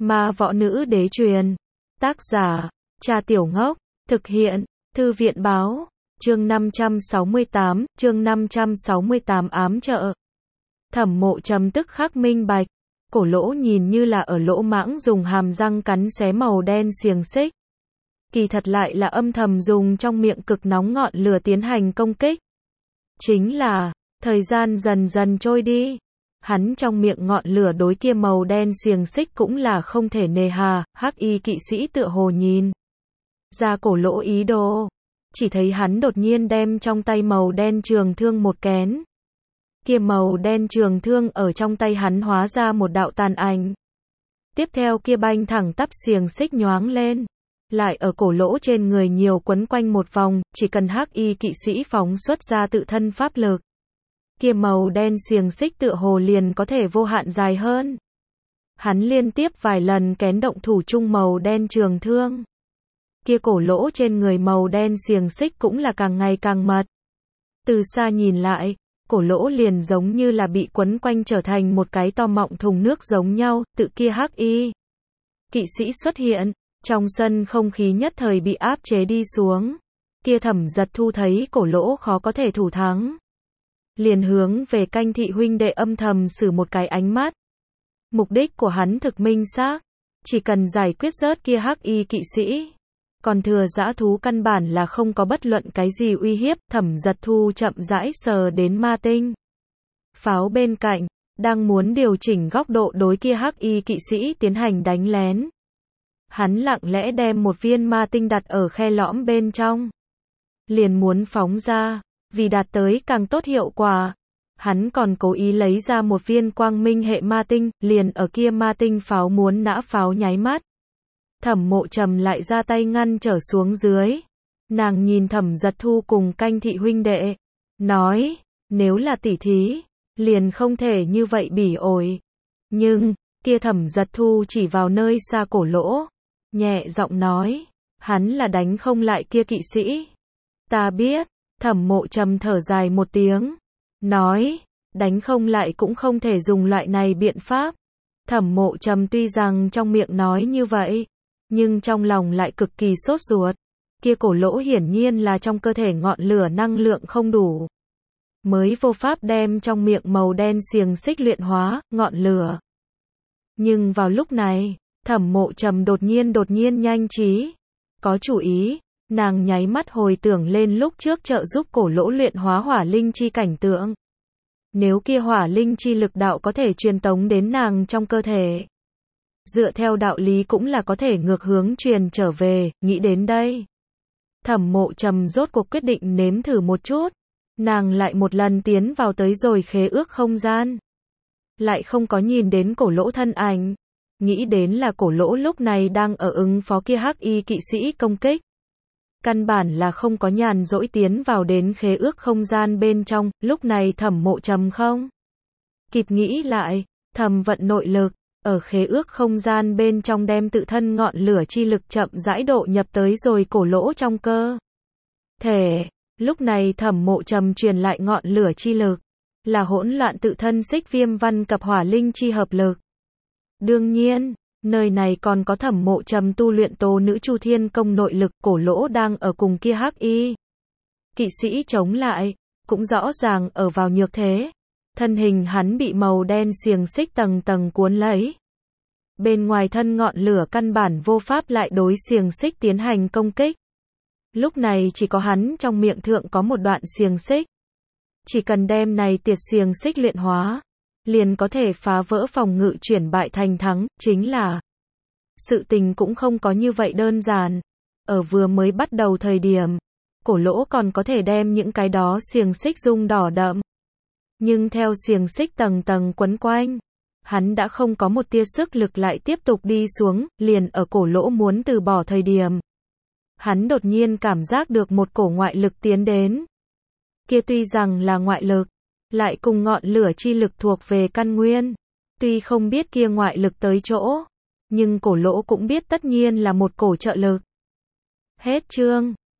Ma võ nữ đế truyền. Tác giả, Cha Tiểu Ngốc. Thực hiện, Thư viện báo. Chương 568 ám trợ. Thẩm Mộ Trầm tức khắc minh bạch. Cổ lỗ nhìn như là ở lỗ mãng dùng hàm răng cắn xé màu đen xiềng xích. Kỳ thật lại là âm thầm dùng trong miệng cực nóng ngọn lửa tiến hành công kích. Chính là, thời gian dần dần trôi đi. Hắn trong miệng ngọn lửa đối kia màu đen xiềng xích cũng là không thể nề hà, hắc y kỵ sĩ tựa hồ nhìn ra cổ lỗ ý đồ. Chỉ thấy hắn đột nhiên đem trong tay màu đen trường thương một kén. Kia màu đen trường thương ở trong tay hắn hóa ra một đạo tàn ảnh. Tiếp theo kia banh thẳng tắp xiềng xích nhoáng lên. Lại ở cổ lỗ trên người nhiều quấn quanh một vòng, chỉ cần hắc y kỵ sĩ phóng xuất ra tự thân pháp lực. Kia màu đen xiềng xích tựa hồ liền có thể vô hạn dài hơn. Hắn liên tiếp vài lần kén động thủ chung màu đen trường thương. Kia cổ lỗ trên người màu đen xiềng xích cũng là càng ngày càng mật. Từ xa nhìn lại, cổ lỗ liền giống như là bị quấn quanh trở thành một cái to mọng thùng nước giống nhau, tự kia hắc y kỵ sĩ xuất hiện, trong sân không khí nhất thời bị áp chế đi xuống. Kia Thẩm Giật Thu thấy cổ lỗ khó có thể thủ thắng, liền hướng về Canh thị huynh đệ âm thầm sử một cái ánh mắt. Mục đích của hắn thực minh xác, chỉ cần giải quyết rớt kia hắc y kỵ sĩ, còn thừa dã thú căn bản là không có bất luận cái gì uy hiếp. Thẩm Giật Thu chậm rãi sờ đến ma tinh pháo bên cạnh, đang muốn điều chỉnh góc độ đối kia hắc y kỵ sĩ tiến hành đánh lén. Hắn lặng lẽ đem một viên ma tinh đặt ở khe lõm bên trong, liền muốn phóng ra. Vì đạt tới càng tốt hiệu quả, hắn còn cố ý lấy ra một viên quang minh hệ ma tinh, liền ở kia ma tinh pháo muốn nã pháo nháy mắt. Thẩm Mộ Trầm lại ra tay ngăn trở xuống dưới. Nàng nhìn Thẩm Giật Thu cùng Canh thị huynh đệ, nói, nếu là tỉ thí, liền không thể như vậy bỉ ổi. Nhưng, kia Thẩm Giật Thu chỉ vào nơi xa cổ lỗ, nhẹ giọng nói, hắn là đánh không lại kia kỵ sĩ. Ta biết. Thẩm Mộ Trầm thở dài một tiếng, nói, đánh không lại cũng không thể dùng loại này biện pháp. Thẩm Mộ Trầm tuy rằng trong miệng nói như vậy, nhưng trong lòng lại cực kỳ sốt ruột. Kia cổ lỗ hiển nhiên là trong cơ thể ngọn lửa năng lượng không đủ, mới vô pháp đem trong miệng màu đen xiềng xích luyện hóa ngọn lửa. Nhưng vào lúc này, Thẩm Mộ Trầm đột nhiên nhanh trí, có chủ ý. Nàng nháy mắt hồi tưởng lên lúc trước trợ giúp cổ lỗ luyện hóa hỏa linh chi cảnh tượng. Nếu kia hỏa linh chi lực đạo có thể truyền tống đến nàng trong cơ thể, dựa theo đạo lý cũng là có thể ngược hướng truyền trở về. Nghĩ đến đây, Thẩm Mộ Trầm rốt cuộc quyết định nếm thử một chút. Nàng lại một lần tiến vào tới rồi khế ước không gian, lại không có nhìn đến cổ lỗ thân ảnh. Nghĩ đến là cổ lỗ lúc này đang ở ứng phó kia hắc y kỵ sĩ công kích, căn bản là không có nhàn rỗi tiến vào đến khế ước không gian bên trong. Lúc này Thẩm Mộ Trầm không kịp nghĩ lại, thầm vận nội lực, ở khế ước không gian bên trong đem tự thân ngọn lửa chi lực chậm rãi độ nhập tới rồi cổ lỗ trong cơ thể. Lúc này Thẩm Mộ Trầm truyền lại ngọn lửa chi lực, là hỗn loạn tự thân xích viêm văn cập hỏa linh chi hợp lực. Đương nhiên, nơi này còn có Thẩm Mộ Trầm tu luyện Tố Nữ Chu Thiên công nội lực. Cổ lỗ đang ở cùng kia hắc y kỵ sĩ chống lại, cũng rõ ràng ở vào nhược thế. Thân hình hắn bị màu đen xiềng xích tầng tầng cuốn lấy. Bên ngoài thân ngọn lửa căn bản vô pháp lại đối xiềng xích tiến hành công kích. Lúc này chỉ có hắn trong miệng thượng có một đoạn xiềng xích. Chỉ cần đem này tiệt xiềng xích luyện hóa, liền có thể phá vỡ phòng ngự chuyển bại thành thắng. Chính là, sự tình cũng không có như vậy đơn giản. Ở vừa mới bắt đầu thời điểm, cổ lỗ còn có thể đem những cái đó xiềng xích dung đỏ đậm. Nhưng theo xiềng xích tầng tầng quấn quanh, hắn đã không có một tia sức lực lại tiếp tục đi xuống. Liền ở cổ lỗ muốn từ bỏ thời điểm, hắn đột nhiên cảm giác được một cổ ngoại lực tiến đến. Kia tuy rằng là ngoại lực, lại cùng ngọn lửa chi lực thuộc về căn nguyên. Tuy không biết kia ngoại lực tới chỗ, nhưng cổ lỗ cũng biết tất nhiên là một cổ trợ lực. Hết chương.